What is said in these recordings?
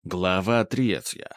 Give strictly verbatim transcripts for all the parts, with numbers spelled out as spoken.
Глава третья.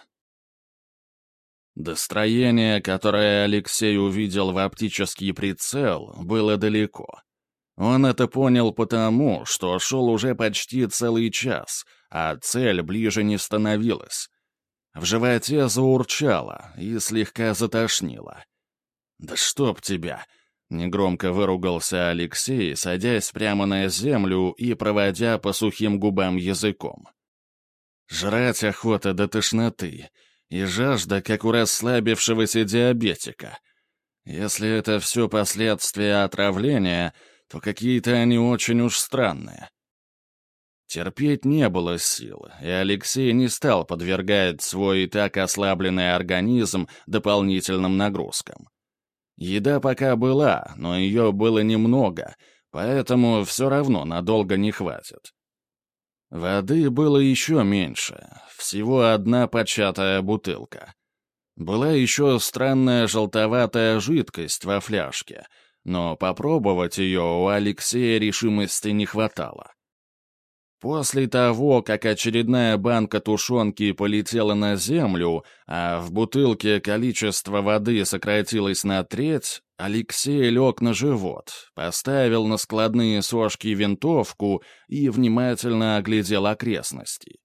До строения, которое Алексей увидел в оптический прицел, было далеко. Он это понял потому, что шел уже почти целый час, а цель ближе не становилась. В животе заурчало и слегка затошнило. «Да чтоб тебя!» — негромко выругался Алексей, садясь прямо на землю и проводя по сухим губам языком. Жрать охота до тошноты, и жажда, как у расслабившегося диабетика. Если это все последствия отравления, то какие-то они очень уж странные. Терпеть не было сил, и Алексей не стал подвергать свой и так ослабленный организм дополнительным нагрузкам. Еда пока была, но ее было немного, поэтому все равно надолго не хватит. Воды было еще меньше, всего одна початая бутылка. Была еще странная желтоватая жидкость во фляжке, но попробовать ее у Алексея решимости не хватало. После того, как очередная банка тушенки полетела на землю, а в бутылке количество воды сократилось на треть, Алексей лег на живот, поставил на складные сошки винтовку и внимательно оглядел окрестности.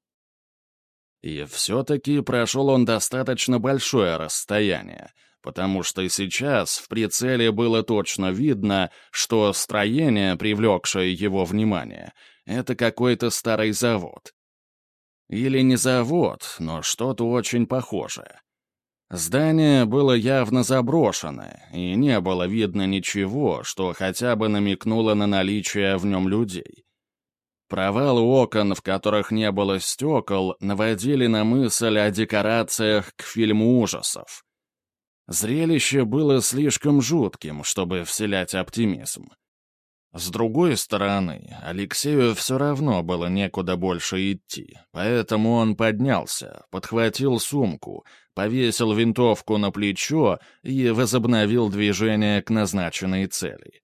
И все-таки прошел он достаточно большое расстояние, потому что сейчас в прицеле было точно видно, что строение, привлекшее его внимание, это какой-то старый завод. Или не завод, но что-то очень похожее. Здание было явно заброшенное, и не было видно ничего, что хотя бы намекнуло на наличие в нем людей. Провалы окон, в которых не было стекол, наводили на мысль о декорациях к фильму ужасов. Зрелище было слишком жутким, чтобы вселять оптимизм. С другой стороны, Алексею все равно было некуда больше идти, поэтому он поднялся, подхватил сумку, повесил винтовку на плечо и возобновил движение к назначенной цели.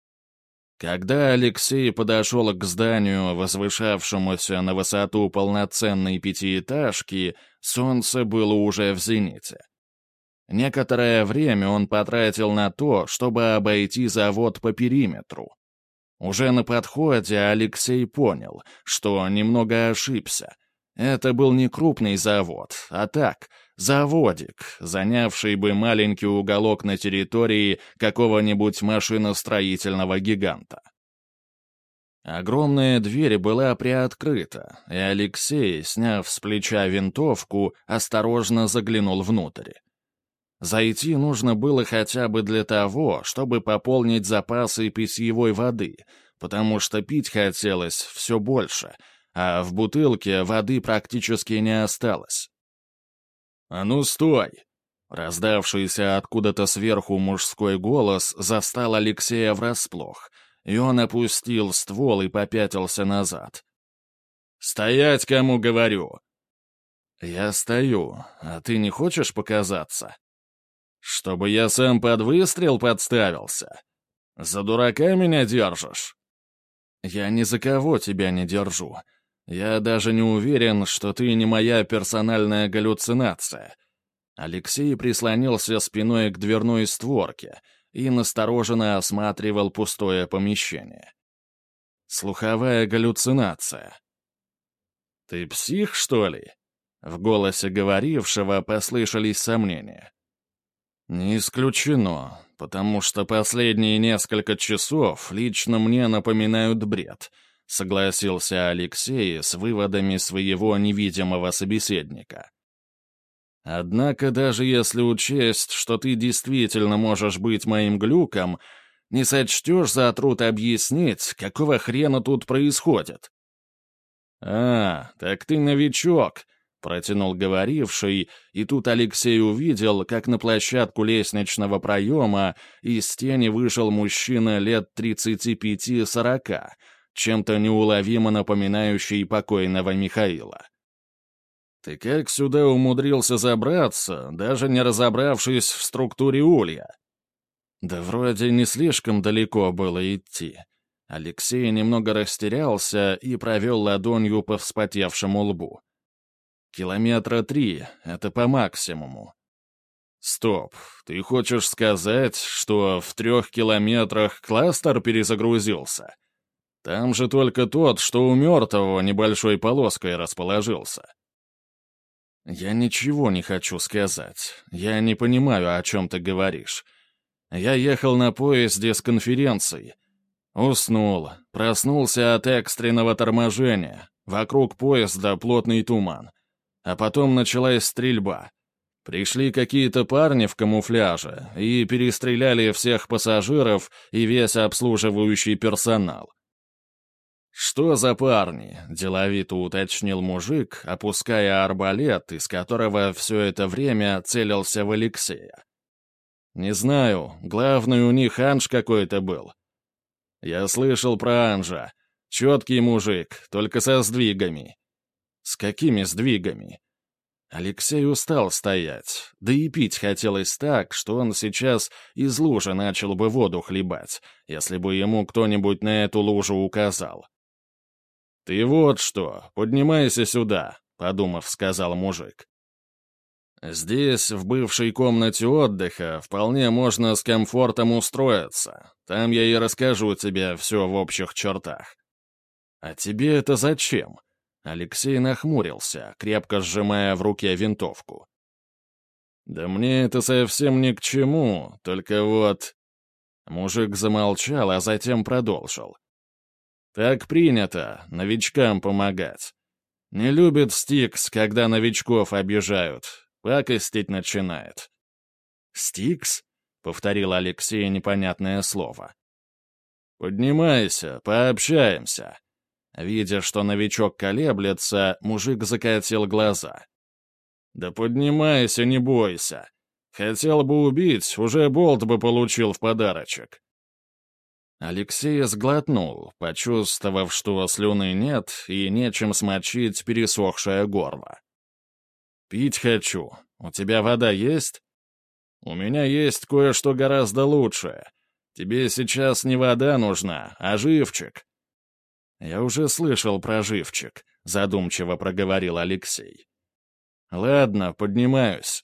Когда Алексей подошел к зданию, возвышавшемуся на высоту полноценной пятиэтажки, солнце было уже в зените. Некоторое время он потратил на то, чтобы обойти завод по периметру. Уже на подходе Алексей понял, что немного ошибся. Это был не крупный завод, а так, заводик, занявший бы маленький уголок на территории какого-нибудь машиностроительного гиганта. Огромная дверь была приоткрыта, и Алексей, сняв с плеча винтовку, осторожно заглянул внутрь. Зайти нужно было хотя бы для того, чтобы пополнить запасы питьевой воды, потому что пить хотелось все больше, а в бутылке воды практически не осталось. «А ну стой!» Раздавшийся откуда-то сверху мужской голос застал Алексея врасплох, и он опустил ствол и попятился назад. «Стоять, кому говорю!» «Я стою, а ты не хочешь показаться?» «Чтобы я сам под выстрел подставился? За дурака меня держишь?» «Я ни за кого тебя не держу. Я даже не уверен, что ты не моя персональная галлюцинация». Алексей прислонился спиной к дверной створке и настороженно осматривал пустое помещение. «Слуховая галлюцинация». «Ты псих, что ли?» В голосе говорившего послышались сомнения. «Не исключено, потому что последние несколько часов лично мне напоминают бред», — согласился Алексей с выводами своего невидимого собеседника. «Однако даже если учесть, что ты действительно можешь быть моим глюком, не сочтешь за труд объяснить, какого хрена тут происходит». «А, так ты новичок», — протянул говоривший, и тут Алексей увидел, как на площадку лестничного проема из тени вышел мужчина лет тридцати пяти-сорока, чем-то неуловимо напоминающий покойного Михаила. «Ты как сюда умудрился забраться, даже не разобравшись в структуре улья?» «Да вроде не слишком далеко было идти». Алексей немного растерялся и провел ладонью по вспотевшему лбу. Километра три — это по максимуму. Стоп, ты хочешь сказать, что в трех километрах кластер перезагрузился? Там же только тот, что у мертвого небольшой полоской расположился. Я ничего не хочу сказать. Я не понимаю, о чем ты говоришь. Я ехал на поезде с конференцией. Уснул, проснулся от экстренного торможения. Вокруг поезда плотный туман. А потом началась стрельба. Пришли какие-то парни в камуфляже и перестреляли всех пассажиров и весь обслуживающий персонал. «Что за парни?» — деловито уточнил мужик, опуская арбалет, из которого все это время целился в Алексея. «Не знаю, главный у них Анж какой-то был. Я слышал про Анжа. Четкий мужик, только со сдвигами». «С какими сдвигами?» Алексей устал стоять, да и пить хотелось так, что он сейчас из лужи начал бы воду хлебать, если бы ему кто-нибудь на эту лужу указал. «Ты вот что, поднимайся сюда», — подумав, сказал мужик. «Здесь, в бывшей комнате отдыха, вполне можно с комфортом устроиться. Там я и расскажу тебе все в общих чертах». «А тебе это зачем?» Алексей нахмурился, крепко сжимая в руке винтовку. «Да мне это совсем ни к чему, только вот...» Мужик замолчал, а затем продолжил. «Так принято, новичкам помогать. Не любит Стикс, когда новичков обижают. Пакостить начинает». «Стикс?» — повторил Алексей непонятное слово. «Поднимайся, пообщаемся». Видя, что новичок колеблется, мужик закатил глаза. «Да поднимайся, не бойся. Хотел бы убить, уже болт бы получил в подарочек». Алексей сглотнул, почувствовав, что слюны нет и нечем смочить пересохшее горло. «Пить хочу. У тебя вода есть?» «У меня есть кое-что гораздо лучшее. Тебе сейчас не вода нужна, а живчик». «Я уже слышал про живчик», — задумчиво проговорил Алексей. «Ладно, поднимаюсь».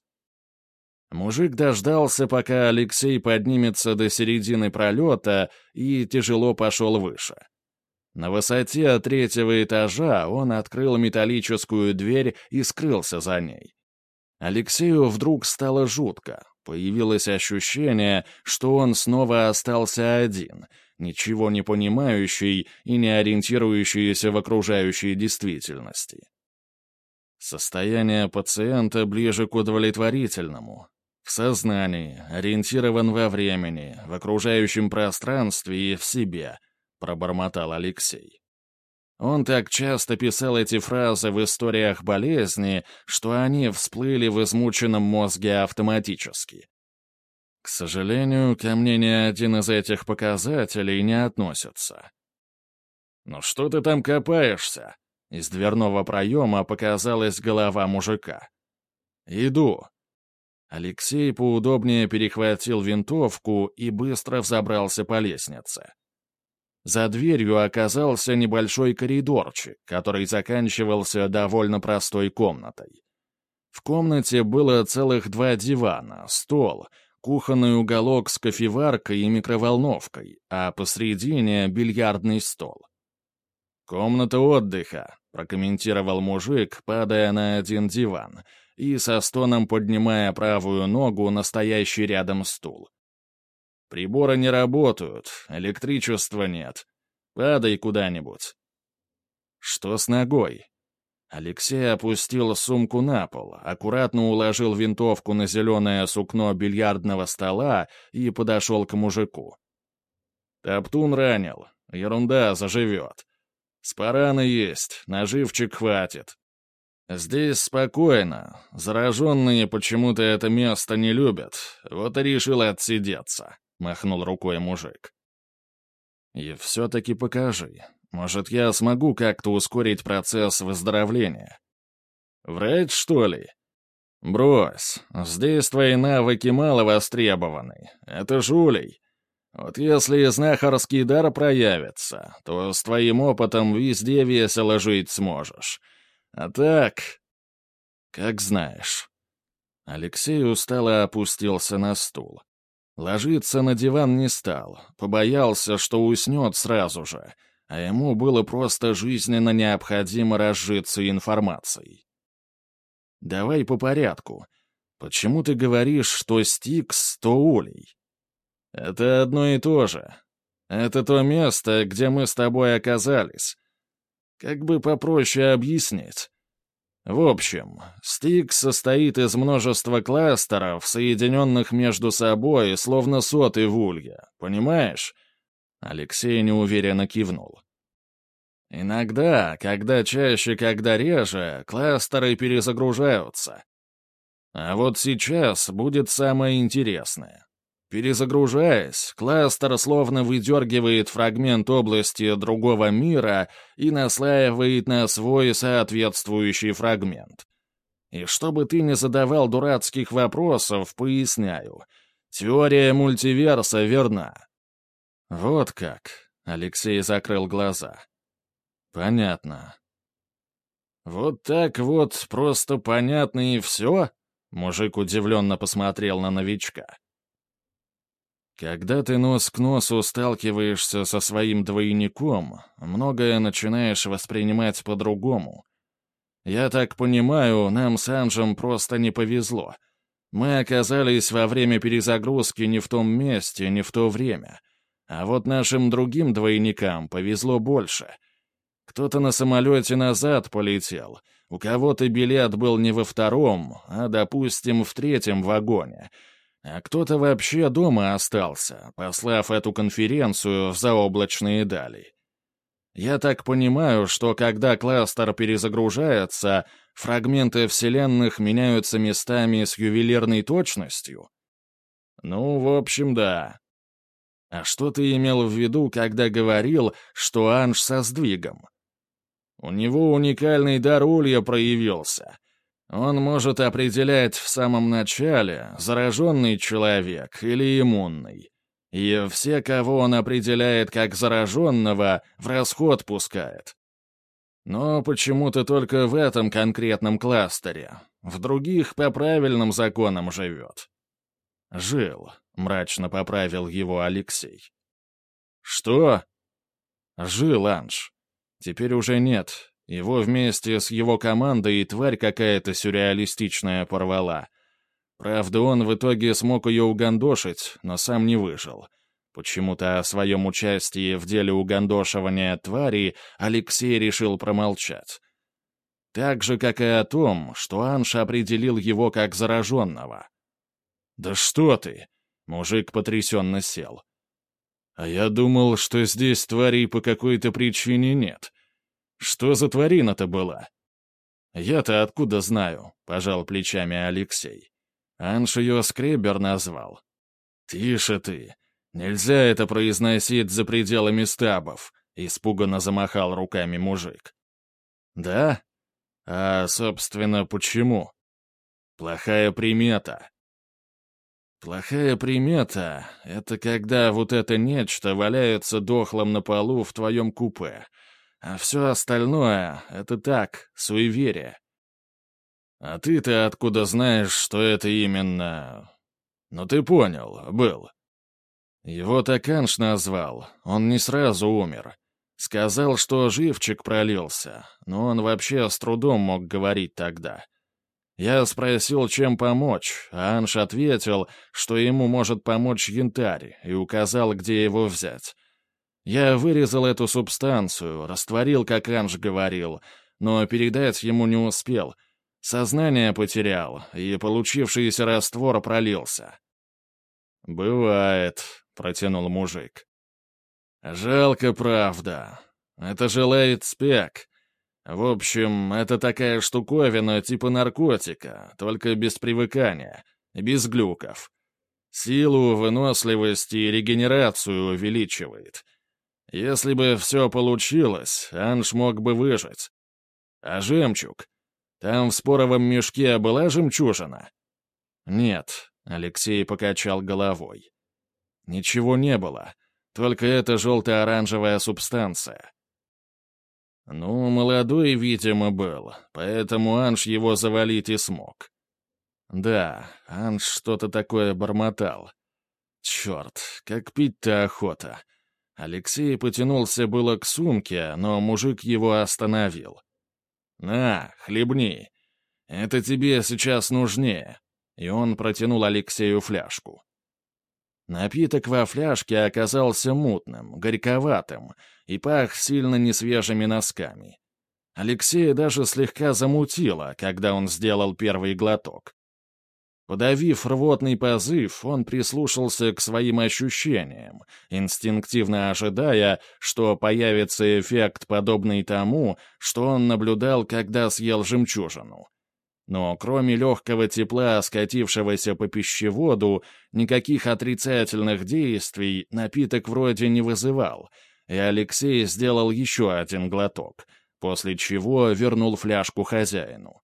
Мужик дождался, пока Алексей поднимется до середины пролета, и тяжело пошел выше. На высоте третьего этажа он открыл металлическую дверь и скрылся за ней. Алексею вдруг стало жутко. Появилось ощущение, что он снова остался один, ничего не понимающий и не ориентирующийся в окружающей действительности. Состояние пациента ближе к удовлетворительному. В сознании, ориентирован во времени, в окружающем пространстве и в себе, пробормотал Алексей. Он так часто писал эти фразы в историях болезни, что они всплыли в измученном мозге автоматически. К сожалению, ко мне ни один из этих показателей не относится. «Ну что ты там копаешься?» Из дверного проема показалась голова мужика. «Иду». Алексей поудобнее перехватил винтовку и быстро взобрался по лестнице. За дверью оказался небольшой коридорчик, который заканчивался довольно простой комнатой. В комнате было целых два дивана, стол, кухонный уголок с кофеваркой и микроволновкой, а посредине бильярдный стол. «Комната отдыха», — прокомментировал мужик, падая на один диван и со стоном поднимая правую ногу на стоящий рядом стул. «Приборы не работают, электричества нет. Падай куда-нибудь». «Что с ногой?» Алексей опустил сумку на пол, аккуратно уложил винтовку на зеленое сукно бильярдного стола и подошел к мужику. «Топтун ранил. Ерунда, заживет. Спараны есть, наживчик хватит. Здесь спокойно. Зараженные почему-то это место не любят. Вот и решил отсидеться», — махнул рукой мужик. «И все-таки покажи. Может, я смогу как-то ускорить процесс выздоровления?» «Врать, что ли?» «Брось. Здесь твои навыки мало востребованы. Это жулей. Вот если знахарский дар проявится, то с твоим опытом везде весело жить сможешь. А так...» «Как знаешь». Алексей устало опустился на стул. Ложиться на диван не стал, побоялся, что уснет сразу же, а ему было просто жизненно необходимо разжиться информацией. «Давай по порядку. Почему ты говоришь, что Стикс, то Улей?» «Это одно и то же. Это то место, где мы с тобой оказались. Как бы попроще объяснить. В общем, Стикс состоит из множества кластеров, соединенных между собой, словно соты в улье. Понимаешь?» Алексей неуверенно кивнул. «Иногда, когда чаще, когда реже, кластеры перезагружаются. А вот сейчас будет самое интересное. Перезагружаясь, кластер словно выдергивает фрагмент области другого мира и наслаивает на свой соответствующий фрагмент. И чтобы ты не задавал дурацких вопросов, поясняю. Теория мультиверса верна». «Вот как», — Алексей закрыл глаза. «Понятно». «Вот так вот, просто понятно и все?» Мужик удивленно посмотрел на новичка. Когда ты нос к носу сталкиваешься со своим двойником, многое начинаешь воспринимать по-другому. Я так понимаю, нам с Анжем просто не повезло. Мы оказались во время перезагрузки не в том месте, не в то время. А вот нашим другим двойникам повезло больше. Кто-то на самолете назад полетел, у кого-то билет был не во втором, а, допустим, в третьем вагоне — а кто-то вообще дома остался, послав эту конференцию в заоблачные дали. Я так понимаю, что когда кластер перезагружается, фрагменты вселенных меняются местами с ювелирной точностью? Ну, в общем, да. А что ты имел в виду, когда говорил, что Анж со сдвигом? У него уникальный дар улья проявился. Он может определять в самом начале, зараженный человек или иммунный. И все, кого он определяет как зараженного, в расход пускает. Но почему-то только в этом конкретном кластере. В других по правильным законам живет. «Жил», — мрачно поправил его Алексей. «Что?» «Жил Анж. Теперь уже нет. Его вместе с его командой и тварь какая-то сюрреалистичная порвала. Правда, он в итоге смог ее угандошить, но сам не выжил. Почему-то о своем участии в деле угандошивания твари Алексей решил промолчать. Так же, как и о том, что Анж определил его как зараженного. «Да что ты!» — мужик потрясенно сел. «А я думал, что здесь тварей по какой-то причине нет. Что за тварина-то была?» «Я-то откуда знаю?» — пожал плечами Алексей. Анж ее Скребер назвал. «Тише ты! Нельзя это произносить за пределами стабов!» — испуганно замахал руками мужик. «Да? А, собственно, почему?» «Плохая примета». «Плохая примета — это когда вот это нечто валяется дохлым на полу в твоем купе, а все остальное — это так, суеверие. А ты-то откуда знаешь, что это именно... Ну ты понял, был. Его так Анж назвал, он не сразу умер. Сказал, что живчик пролился, но он вообще с трудом мог говорить тогда. Я спросил, чем помочь, а Анж ответил, что ему может помочь янтарь, и указал, где его взять. Я вырезал эту субстанцию, растворил, как Анж говорил, но передать ему не успел. Сознание потерял, и получившийся раствор пролился. «Бывает», — протянул мужик. «Жалко, правда. Это же лейтспек. В общем, это такая штуковина типа наркотика, только без привыкания, без глюков. Силу, выносливость и регенерацию увеличивает. Если бы все получилось, Анж мог бы выжить. А жемчуг? Там в споровом мешке была жемчужина?» «Нет», — Алексей покачал головой. «Ничего не было, только эта желто-оранжевая субстанция». Ну, молодой, видимо, был, поэтому Анж его завалить и смог. Да, Анж что-то такое бормотал. Черт, как пить-то охота. Алексей потянулся было к сумке, но мужик его остановил. «На, хлебни. Это тебе сейчас нужнее». И он протянул Алексею фляжку. Напиток во фляжке оказался мутным, горьковатым и пах сильно несвежими носками. Алексея даже слегка замутило, когда он сделал первый глоток. Подавив рвотный позыв, он прислушался к своим ощущениям, инстинктивно ожидая, что появится эффект, подобный тому, что он наблюдал, когда съел жемчужину. Но кроме легкого тепла, скатившегося по пищеводу, никаких отрицательных действий напиток вроде не вызывал, и Алексей сделал еще один глоток, после чего вернул фляжку хозяину.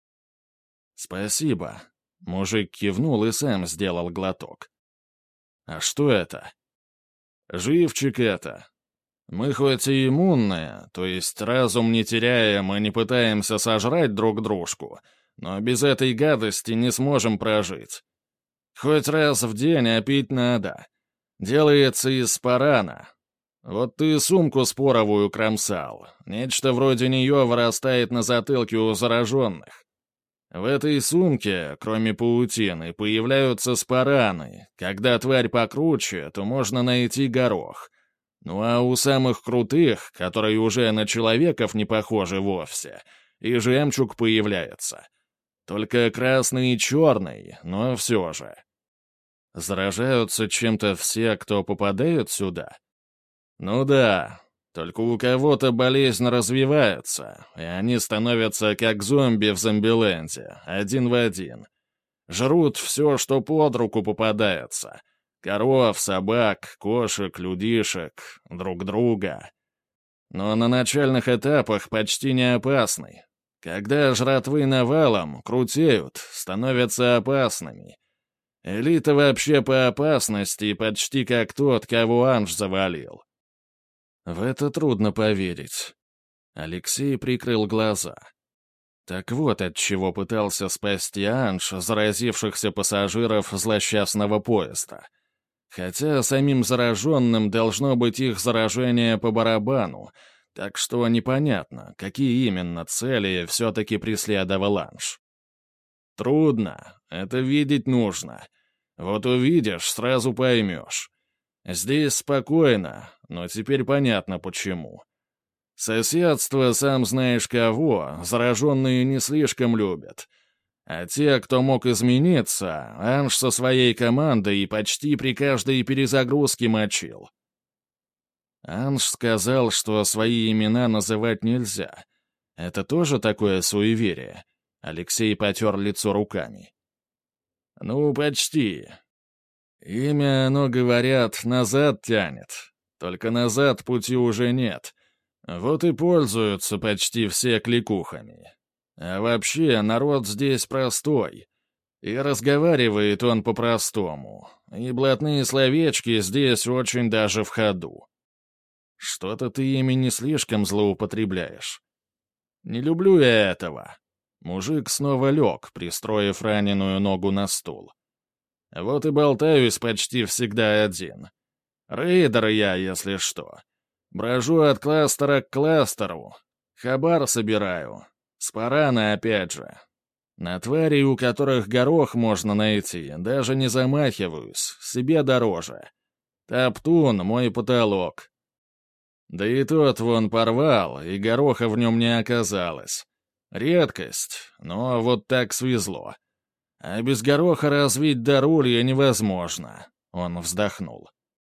«Спасибо». Мужик кивнул и сам сделал глоток. «А что это?» «Живчик это. Мы хоть и иммунные, то есть разум не теряем и не пытаемся сожрать друг дружку, но без этой гадости не сможем прожить. Хоть раз в день, а пить надо. Делается из спарана. Вот ты сумку споровую кромсал. Нечто вроде нее вырастает на затылке у зараженных. В этой сумке, кроме паутины, появляются спараны. Когда тварь покруче, то можно найти горох. Ну а у самых крутых, которые уже на человеков не похожи вовсе, и жемчуг появляется. Только красный и черный, но все же. Заражаются чем-то все, кто попадают сюда? Ну да. Только у кого-то болезнь развивается, и они становятся как зомби в Зомбиленде, один в один. Жрут все, что под руку попадается. Коров, собак, кошек, людишек, друг друга. Но на начальных этапах почти не опасны. Когда жратвы навалом, крутеют, становятся опасными. Элита вообще по опасности почти как тот, кого Анж завалил. В это трудно поверить. Алексей прикрыл глаза. Так вот, от чего пытался спасти Анж заразившихся пассажиров злосчастного поезда. Хотя самим зараженным должно быть их заражение по барабану, так что непонятно, какие именно цели все-таки преследовал Анж. Трудно, это видеть нужно. Вот увидишь, сразу поймешь. Здесь спокойно, но теперь понятно почему. Соседство, сам знаешь кого, зараженные не слишком любят. А те, кто мог измениться, Анж со своей командой почти при каждой перезагрузке мочил. Анж сказал, что свои имена называть нельзя. Это тоже такое суеверие? Алексей потер лицо руками. Ну, почти. Имя, оно, говорят, назад тянет. Только назад пути уже нет. Вот и пользуются почти все кликухами. А вообще, народ здесь простой. И разговаривает он по-простому. И блатные словечки здесь очень даже в ходу. Что-то ты ими не слишком злоупотребляешь. Не люблю я этого. Мужик снова лег, пристроив раненую ногу на стул. Вот и болтаюсь почти всегда один. Рейдер я, если что. Брожу от кластера к кластеру. Хабар собираю. Спараны опять же. На тварей, у которых горох можно найти, даже не замахиваюсь, себе дороже. Топтун — мой потолок. Да и тот вон порвал, и гороха в нем не оказалось. Редкость, но вот так свезло. А без гороха развить дар улья невозможно. Он вздохнул.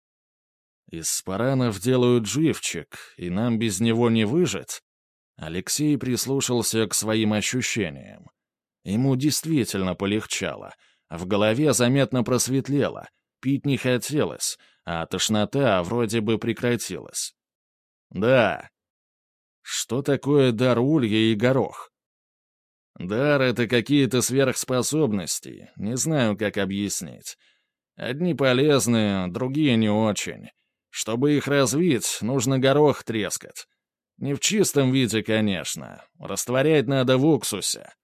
Из спаранов делают живчик, и нам без него не выжить. Алексей прислушался к своим ощущениям. Ему действительно полегчало. В голове заметно просветлело. Пить не хотелось, а тошнота вроде бы прекратилась. Да. Что такое дар улья и горох? Дар — это какие-то сверхспособности, не знаю, как объяснить. Одни полезные, другие не очень. Чтобы их развить, нужно горох трескать. Не в чистом виде, конечно. Растворять надо в уксусе.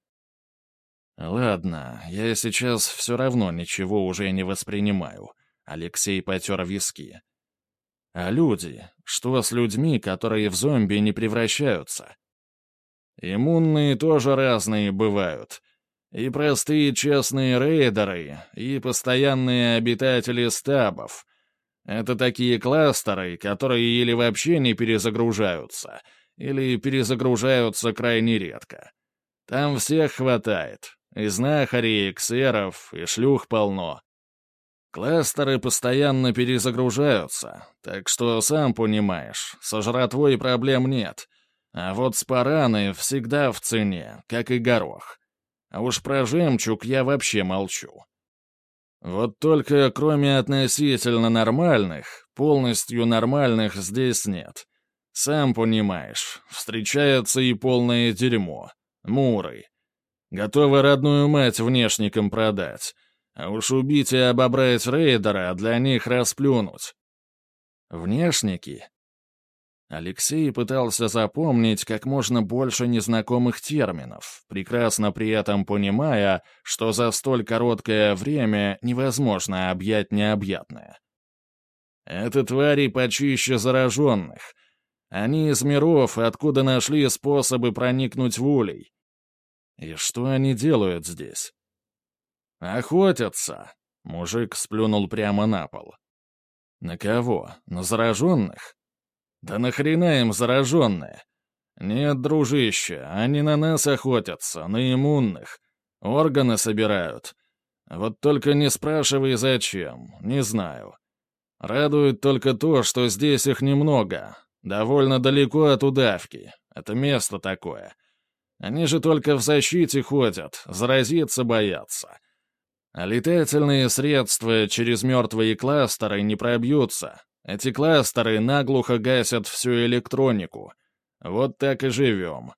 Ладно, я сейчас все равно ничего уже не воспринимаю. Алексей потер виски. А люди? Что с людьми, которые в зомби не превращаются? Иммунные тоже разные бывают. И простые честные рейдеры, и постоянные обитатели стабов. Это такие кластеры, которые или вообще не перезагружаются, или перезагружаются крайне редко. Там всех хватает. И знахарей, и ксеров, и шлюх полно. Кластеры постоянно перезагружаются, так что, сам понимаешь, со жратвой проблем нет. А вот спараны всегда в цене, как и горох. А уж про жемчуг я вообще молчу. Вот только кроме относительно нормальных, полностью нормальных здесь нет. Сам понимаешь, встречается и полное дерьмо. Муры. Готовы родную мать внешникам продать. А уж убить и обобрать рейдера для них расплюнуть. Внешники? Алексей пытался запомнить как можно больше незнакомых терминов, прекрасно при этом понимая, что за столь короткое время невозможно объять необъятное. Это твари почище зараженных. Они из миров, откуда нашли способы проникнуть в улей. И что они делают здесь? Охотятся. Мужик сплюнул прямо на пол. На кого? На зараженных? Да нахрена им зараженные? Нет, дружище, они на нас охотятся, на иммунных. Органы собирают. Вот только не спрашивай зачем, не знаю. Радует только то, что здесь их немного. Довольно далеко от удавки. Это место такое. Они же только в защите ходят, заразиться боятся. А летательные средства через мертвые кластеры не пробьются. Эти кластеры наглухо гасят всю электронику. Вот так и живем.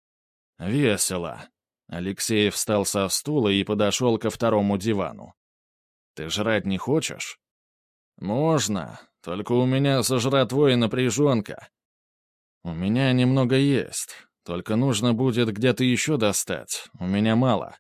Весело. Алексей встал со стула и подошел ко второму дивану. Ты жрать не хочешь? Можно, только у меня со жратвой напряженка. У меня немного есть, только нужно будет где-то еще достать, у меня мало.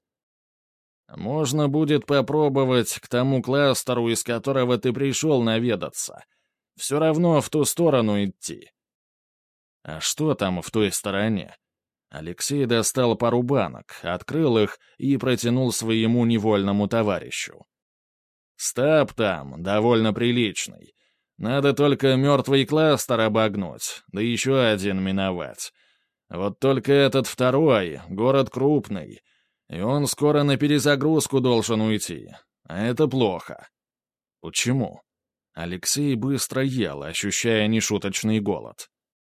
Можно будет попробовать к тому кластеру, из которого ты пришел наведаться. Все равно в ту сторону идти. А что там в той стороне? Алексей достал пару банок, открыл их и протянул своему невольному товарищу. Стаб там довольно приличный. Надо только мертвый кластер обогнуть, да еще один миновать. Вот только этот второй, город крупный, и он скоро на перезагрузку должен уйти. А это плохо. Почему? Алексей быстро ел, ощущая нешуточный голод.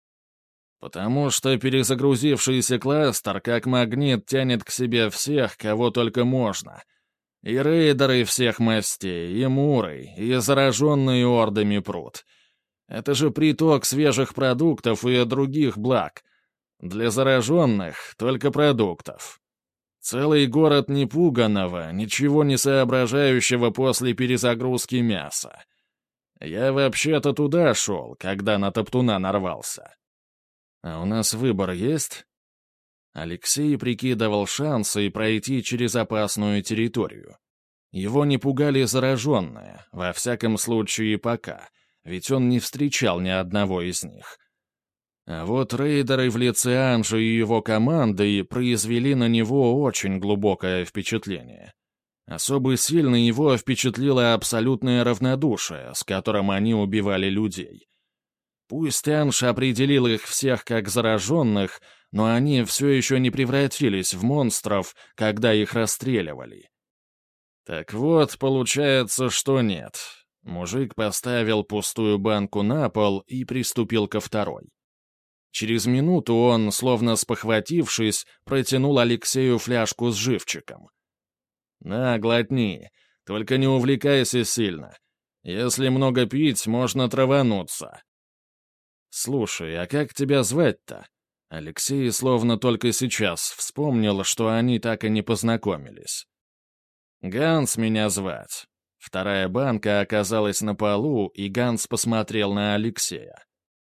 Потому что перезагрузившийся кластер как магнит тянет к себе всех, кого только можно. И рейдеры всех мастей, и муры, и зараженные ордами прут. Это же приток свежих продуктов и других благ. Для зараженных только продуктов. Целый город непуганого, ничего не соображающего после перезагрузки мяса. Я вообще-то туда шел, когда на топтуна нарвался. А у нас выбор есть? Алексей прикидывал шансы пройти через опасную территорию. Его не пугали зараженные, во всяком случае пока, ведь он не встречал ни одного из них. А вот рейдеры в лице Анжи и его команды произвели на него очень глубокое впечатление. Особо сильно его впечатлило абсолютное равнодушие, с которым они убивали людей. Пусть Анж определил их всех как зараженных, но они все еще не превратились в монстров, когда их расстреливали. Так вот, получается, что нет. Мужик поставил пустую банку на пол и приступил ко второй. Через минуту он, словно спохватившись, протянул Алексею фляжку с живчиком. «На, глотни, только не увлекайся сильно. Если много пить, можно травануться». «Слушай, а как тебя звать-то?» Алексей словно только сейчас вспомнил, что они так и не познакомились. «Ганс меня звать». Вторая банка оказалась на полу, и Ганс посмотрел на Алексея.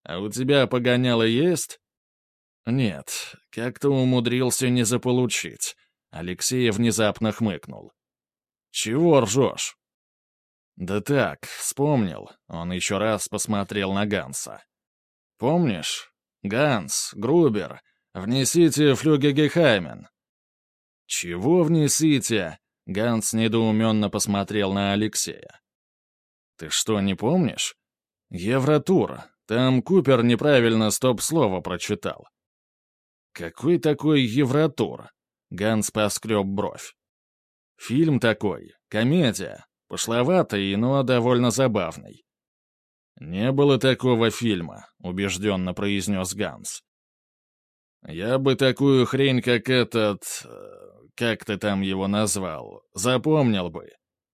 А у тебя погоняло есть?» «Нет, как-то умудрился не заполучить». Алексей внезапно хмыкнул. «Чего ржешь?» «Да так, вспомнил». Он еще раз посмотрел на Ганса. «Помнишь? Ганс, Грубер, внесите флюгегехаймен». «Чего внесите?» Ганс недоуменно посмотрел на Алексея. «Ты что, не помнишь? Евротур. Там Купер неправильно стоп-слово прочитал». «Какой такой Евротур?» Ганс поскреб бровь. «Фильм такой, комедия, пошловатый, но довольно забавный». «Не было такого фильма», — убежденно произнес Ганс. «Я бы такую хрень, как этот... как ты там его назвал, запомнил бы».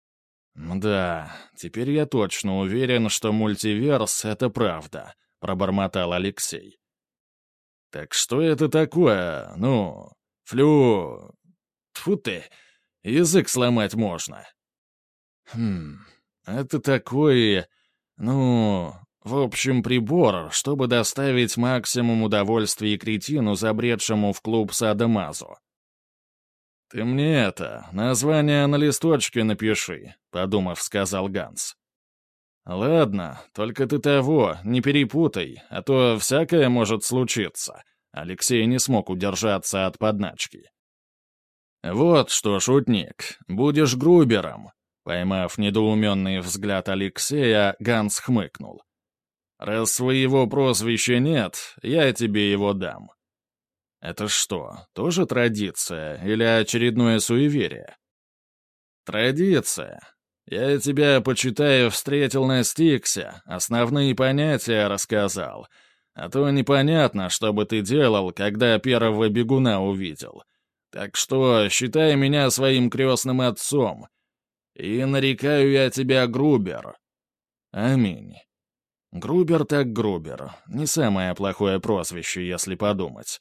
«Да, теперь я точно уверен, что мультиверс — это правда», — пробормотал Алексей. «Так что это такое, ну, флю... Тьфу ты, язык сломать можно». «Хм, это такое... ну, в общем, прибор, чтобы доставить максимум удовольствия кретину, забредшему в клуб Садо-Мазо». «Ты мне это, название на листочке напиши», — подумав, сказал Ганс. «Ладно, только ты того, не перепутай, а то всякое может случиться». Алексей не смог удержаться от подначки. «Вот что, шутник, будешь Грубером», — поймав недоуменный взгляд Алексея, Ганс хмыкнул. «Раз своего прозвища нет, я тебе его дам». «Это что, тоже традиция или очередное суеверие?» «Традиция. Я тебя, почитаю, встретил на Стиксе, основные понятия рассказал. А то непонятно, что бы ты делал, когда первого бегуна увидел. Так что считай меня своим крестным отцом. И нарекаю я тебя Грубер». «Аминь». Грубер так Грубер. Не самое плохое прозвище, если подумать.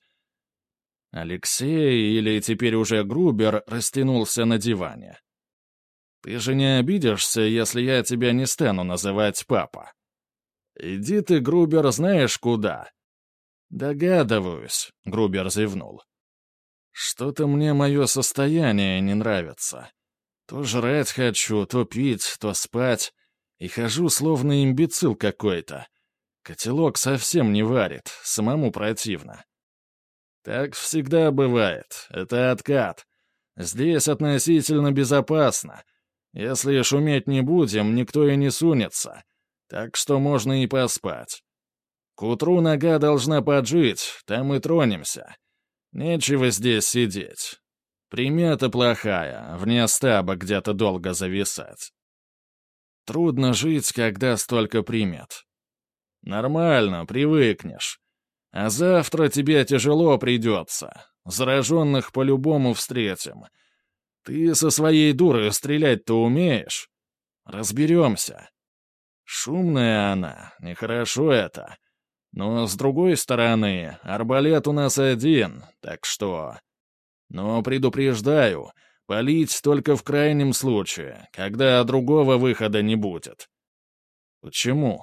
Алексей, или теперь уже Грубер, растянулся на диване. «Ты же не обидишься, если я тебя не стану называть папа?» «Иди ты, Грубер, знаешь куда?» «Догадываюсь», — Грубер зевнул. «Что-то мне мое состояние не нравится. То жрать хочу, то пить, то спать. И хожу, словно имбецил какой-то. Котелок совсем не варит, самому противно». «Так всегда бывает. Это откат. Здесь относительно безопасно. Если шуметь не будем, никто и не сунется. Так что можно и поспать. К утру нога должна поджить, там и тронемся. Нечего здесь сидеть. Примета плохая, вне стаба где-то долго зависать. Трудно жить, когда столько примет. Нормально, привыкнешь. А завтра тебе тяжело придется. Зараженных по-любому встретим. Ты со своей дурой стрелять-то умеешь? Разберемся. Шумная она, нехорошо это. Но, с другой стороны, арбалет у нас один, так что... Но предупреждаю, палить только в крайнем случае, когда другого выхода не будет. Почему?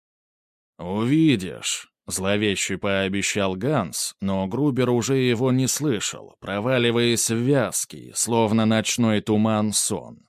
Увидишь. Зловеще пообещал Ганс, но Грубер уже его не слышал, проваливаясь в вязкий, словно ночной туман, сон.